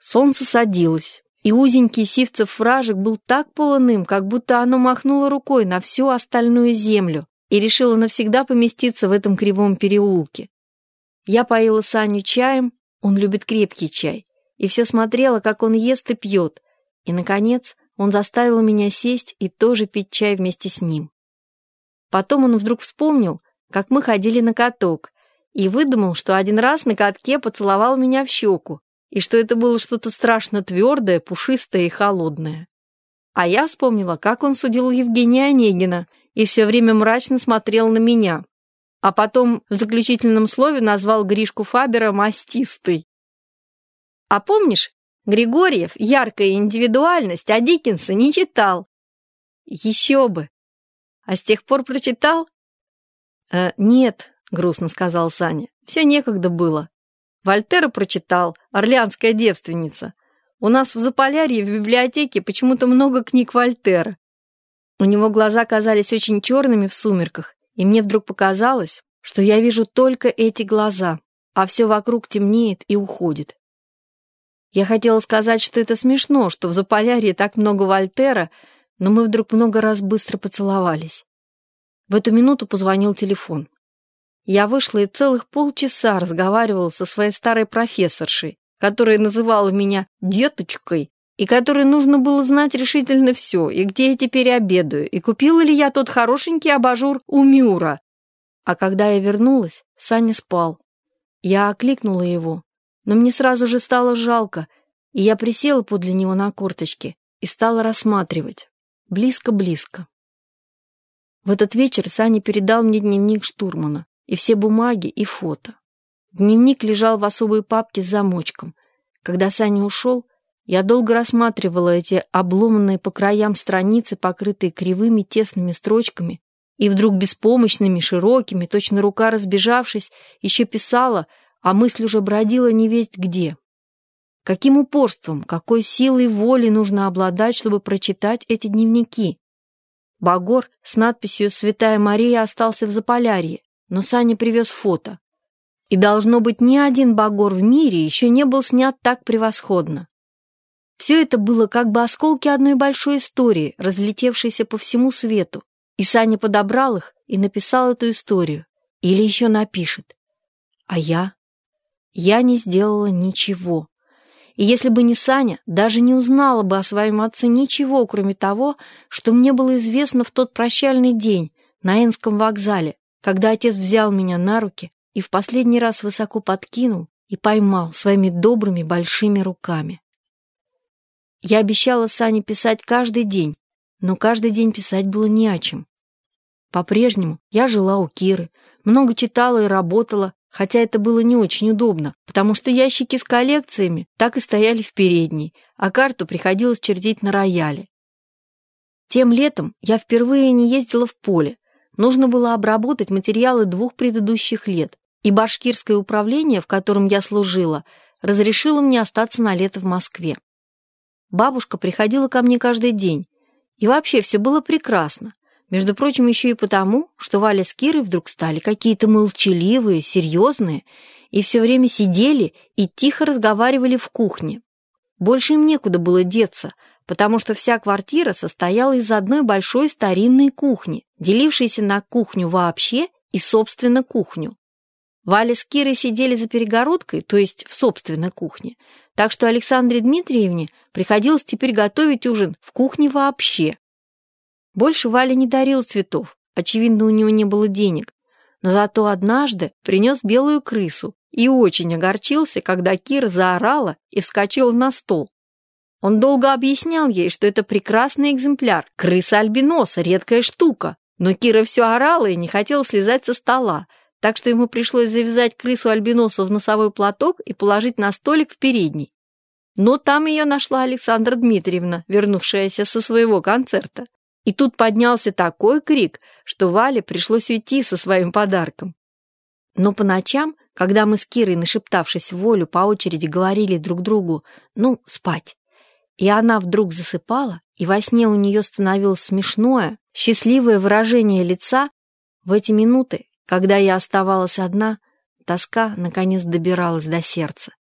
Солнце садилось, и узенький Сивцев вражек был так полон им, как будто оно махнуло рукой на всю остальную землю и решило навсегда поместиться в этом кривом переулке. Я поила Саню чаем, он любит крепкий чай, и все смотрела, как он ест и пьет, и, наконец, он заставил меня сесть и тоже пить чай вместе с ним. Потом он вдруг вспомнил, как мы ходили на каток, и выдумал, что один раз на катке поцеловал меня в щеку, и что это было что-то страшно твердое, пушистое и холодное. А я вспомнила, как он судил Евгения Онегина и все время мрачно смотрел на меня, а потом в заключительном слове назвал Гришку Фабера мастистой. А помнишь, Григорьев «Яркая индивидуальность», а Диккенса не читал. Еще бы. А с тех пор прочитал? Нет, грустно сказал Саня, все некогда было. Вольтера прочитал, «Орлеанская девственница». У нас в Заполярье в библиотеке почему-то много книг Вольтера. У него глаза казались очень черными в сумерках, и мне вдруг показалось, что я вижу только эти глаза, а все вокруг темнеет и уходит. Я хотела сказать, что это смешно, что в Заполярье так много Вольтера, но мы вдруг много раз быстро поцеловались. В эту минуту позвонил телефон. Я вышла и целых полчаса разговаривала со своей старой профессоршей, которая называла меня «деточкой», и которой нужно было знать решительно все, и где я теперь обедаю, и купила ли я тот хорошенький абажур у Мюра. А когда я вернулась, Саня спал. Я окликнула его, но мне сразу же стало жалко, и я присела подле него на корточки и стала рассматривать. Близко-близко. В этот вечер Саня передал мне дневник штурмана, и все бумаги, и фото. Дневник лежал в особой папке с замочком. Когда Саня ушел, я долго рассматривала эти обломанные по краям страницы, покрытые кривыми тесными строчками, и вдруг беспомощными, широкими, точно рука разбежавшись, еще писала, а мысль уже бродила невесть где. Каким упорством, какой силой воли нужно обладать, чтобы прочитать эти дневники? Багор с надписью «Святая Мария» остался в Заполярье, но Саня привез фото. И, должно быть, ни один багор в мире еще не был снят так превосходно. Все это было как бы осколки одной большой истории, разлетевшейся по всему свету, и Саня подобрал их и написал эту историю, или еще напишет. А я? Я не сделала ничего. И если бы не Саня, даже не узнала бы о своем отце ничего, кроме того, что мне было известно в тот прощальный день на Энском вокзале, когда отец взял меня на руки и в последний раз высоко подкинул и поймал своими добрыми большими руками. Я обещала Сане писать каждый день, но каждый день писать было не о чем. По-прежнему я жила у Киры, много читала и работала, хотя это было не очень удобно, потому что ящики с коллекциями так и стояли в передней, а карту приходилось чертить на рояле. Тем летом я впервые не ездила в поле. Нужно было обработать материалы 2 предыдущих лет, и башкирское управление, в котором я служила, разрешило мне остаться на лето в Москве. Бабушка приходила ко мне каждый день, и вообще все было прекрасно. Между прочим, еще и потому, что Валя с Кирой вдруг стали какие-то молчаливые, серьезные, и все время сидели и тихо разговаривали в кухне. Больше им некуда было деться, потому что вся квартира состояла из одной большой старинной кухни, делившейся на кухню вообще и, собственно, кухню. Валя с Кирой сидели за перегородкой, то есть в собственной кухне, так что Александре Дмитриевне приходилось теперь готовить ужин в кухне вообще. Больше Валя не дарил цветов, очевидно, у него не было денег, но зато однажды принес белую крысу и очень огорчился, когда Кира заорала и вскочила на стол. Он долго объяснял ей, что это прекрасный экземпляр, крыса-альбиноса, редкая штука, но Кира все орала и не хотела слезать со стола, так что ему пришлось завязать крысу-альбиносу в носовой платок и положить на столик в передней. Но там ее нашла Александра Дмитриевна, вернувшаяся со своего концерта. И тут поднялся такой крик, что Вале пришлось уйти со своим подарком. Но по ночам, когда мы с Кирой, нашептавшись в волю, по очереди говорили друг другу «ну, спать», и она вдруг засыпала, и во сне у нее становилось смешное, счастливое выражение лица, в эти минуты, когда я оставалась одна, тоска наконец добиралась до сердца.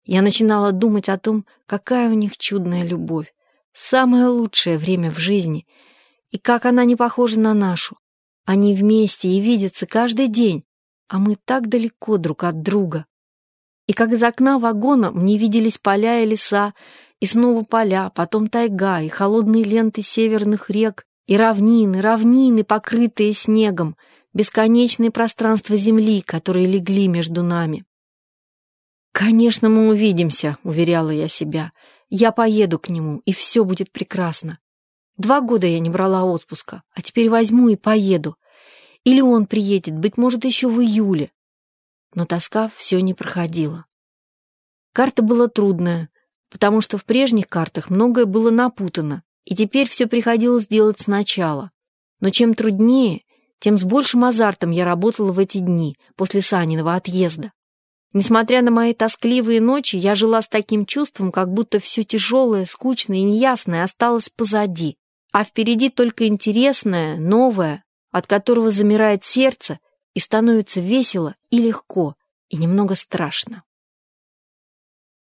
Я начинала думать о том, какая у них чудная любовь, самое лучшее время в жизни, и как она не похожа на нашу. Они вместе и видятся каждый день, а мы так далеко друг от друга. И как из окна вагона мне виделись поля и леса, и снова поля, потом тайга, и холодные ленты северных рек, и равнины, покрытые снегом, бесконечные пространства земли, которые легли между нами. «Конечно, мы увидимся», — уверяла я себя. «Я поеду к нему, и все будет прекрасно. 2 года я не брала отпуска, а теперь возьму и поеду. Или он приедет, быть может, еще в июле». Но тоска все не проходила. Карта была трудная, потому что в прежних картах многое было напутано, и теперь все приходилось делать сначала. Но чем труднее, тем с большим азартом я работала в эти дни после Саниного отъезда. Несмотря на мои тоскливые ночи, я жила с таким чувством, как будто все тяжелое, скучное и неясное осталось позади, а впереди только интересное, новое, от которого замирает сердце и становится весело и легко, и немного страшно.